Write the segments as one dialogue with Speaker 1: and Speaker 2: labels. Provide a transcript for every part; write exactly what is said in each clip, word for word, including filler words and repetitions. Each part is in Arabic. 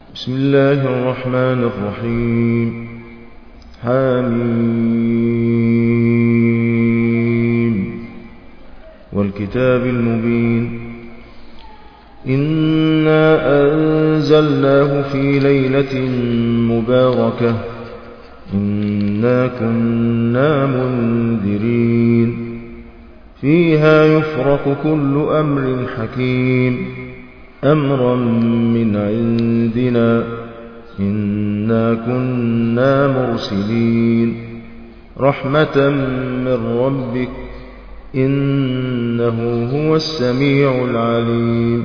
Speaker 1: بسم الله الرحمن الرحيم. حميم والكتاب المبين. إنا أنزلناه في ليلة مباركة إنا كنا منذرين فيها يفرق كل أمر حكيم أمرا من عندنا إنا كنا مرسلين رحمة من ربك إنه هو السميع العليم.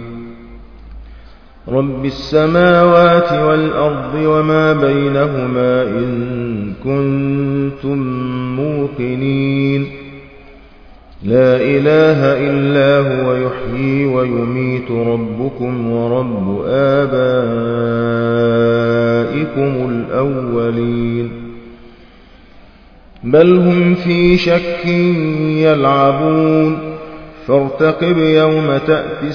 Speaker 1: رب السماوات والأرض وما بينهما إن كنتم موقنين لا إله إلا هو يحيي ويميت ربكم ورب آبائكم الأولين بل هم في شك يلعبون فارتقب يوم تأتي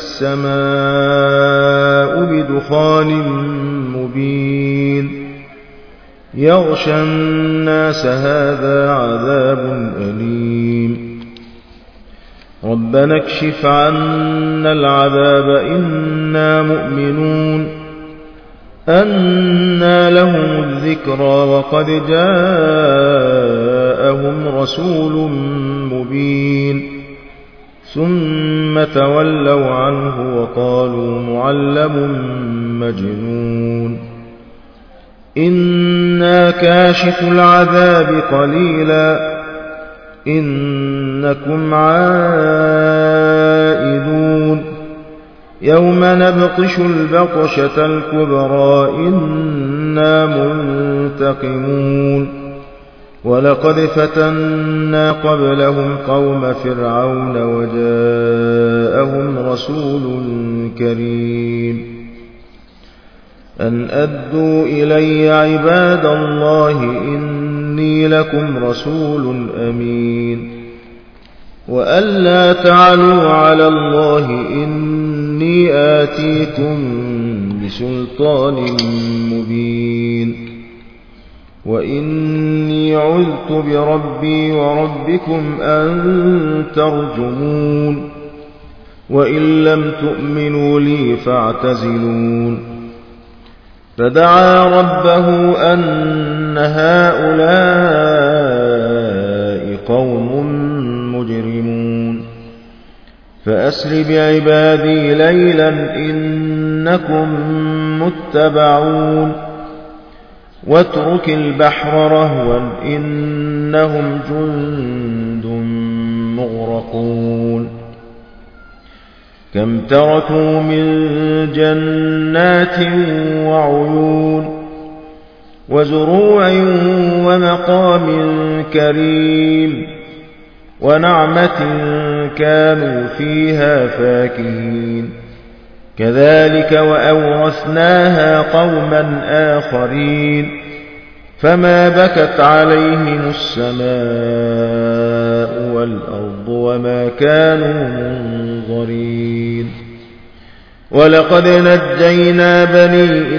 Speaker 1: السماء بدخان مبين يغشى الناس هذا عذاب أليم ربنا اكشف عنا العذاب إنا مؤمنون أنى لهم الذكرى وقد جاءهم رسول مبين ثم تولوا عنه وقالوا معلم مجنون إنا كاشف العذاب قليلا إنكم عائدون يوم نبطش البطشة الكبرى إنا منتقمون ولقد فتنا قبلهم قوم فرعون وجاءهم رسول كريم أن أدوا إلي عباد الله إني لكم رسول أمين وألا تعلوا على الله إني آتيكم بسلطان مبين وإني عذت بربي وربكم أن ترجمون وإن لم تؤمنوا لي فاعتزلون فدعا ربه أن هؤلاء قوم مجرمون فأسر بعبادي ليلا إنكم متبعون واترك البحر رهوا إنهم جند مغرقون كم تركوا من جنات وعيون وزروع ومقام كريم ونعمة كانوا فيها فاكهين كذلك وأورثناها قوما آخرين فما بكت عليهم السماء والأرض وما كانوا منظرين ولقد نجينا بني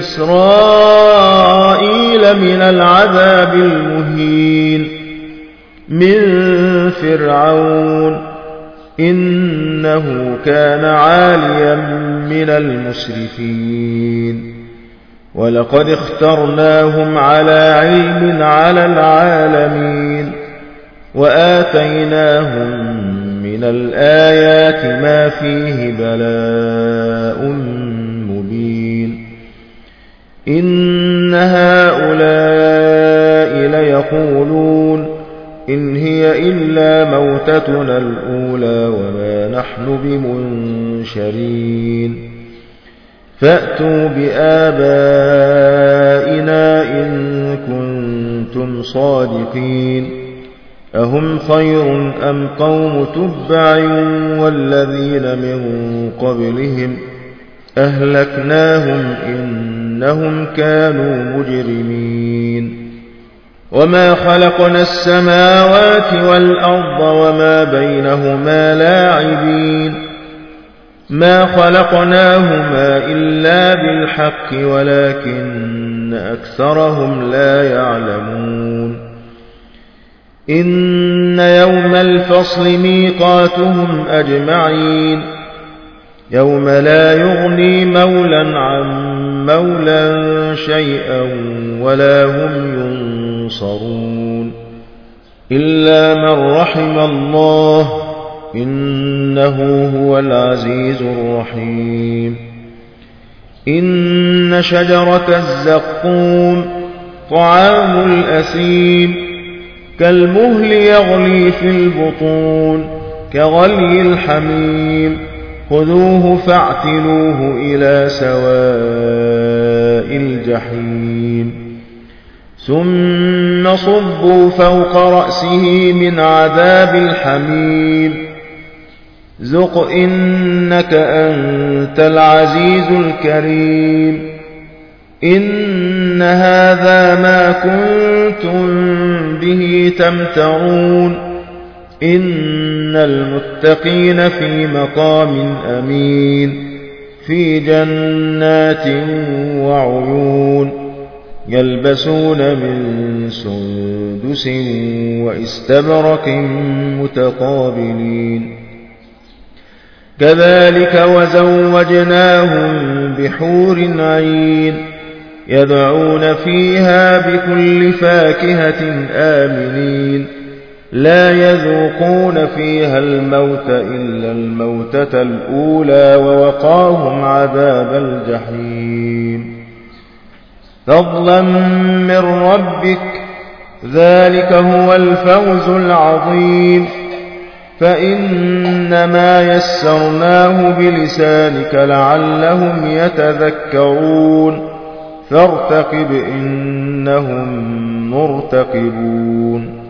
Speaker 1: إسرائيل من العذاب المهين من فرعون إنه كان عاليا من المسرفين ولقد اخترناهم على علم على العالمين وآتيناهم من الآيات ما فيه بلاء مبين إن هؤلاء ليقولون إن هي إلا موتتنا الأولى وما نحن بمنشرين فأتوا بآبائنا إن كنتم صادقين أهم خير أم قوم تبع والذين من قبلهم أهلكناهم إنهم كانوا مجرمين وما خلقنا السماوات والأرض وما بينهما لاعبين ما خلقناهما إلا بالحق ولكن أكثرهم لا يعلمون إن يوم الفصل ميقاتهم أجمعين يوم لا يغني مولا عن مولا شيئا ولا هم ينصرون إلا من رحم الله إنه هو العزيز الرحيم إن شجرة الزقوم طعام الأثيم كالمهل يغلي في البطون كغلي الحميم خذوه فاعتلوه إلى سواء الجحيم ثم صبوا فوق رأسه من عذاب الحميم ذق إنك أنت العزيز الكريم إن هذا ما كنتم به تمترون إن المتقين في مقام أمين في جنات وعيون يلبسون من سندس واستبرق متقابلين كذلك وزوجناهم بحور عين يدعون فيها بكل فاكهة آمنين لا يذوقون فيها الموت إلا الموتة الأولى ووقاهم عذاب الجحيم فضلا من ربك ذلك هو الفوز العظيم فإنما يسرناه بلسانك لعلهم يتذكرون فارتقب إنهم مرتقبون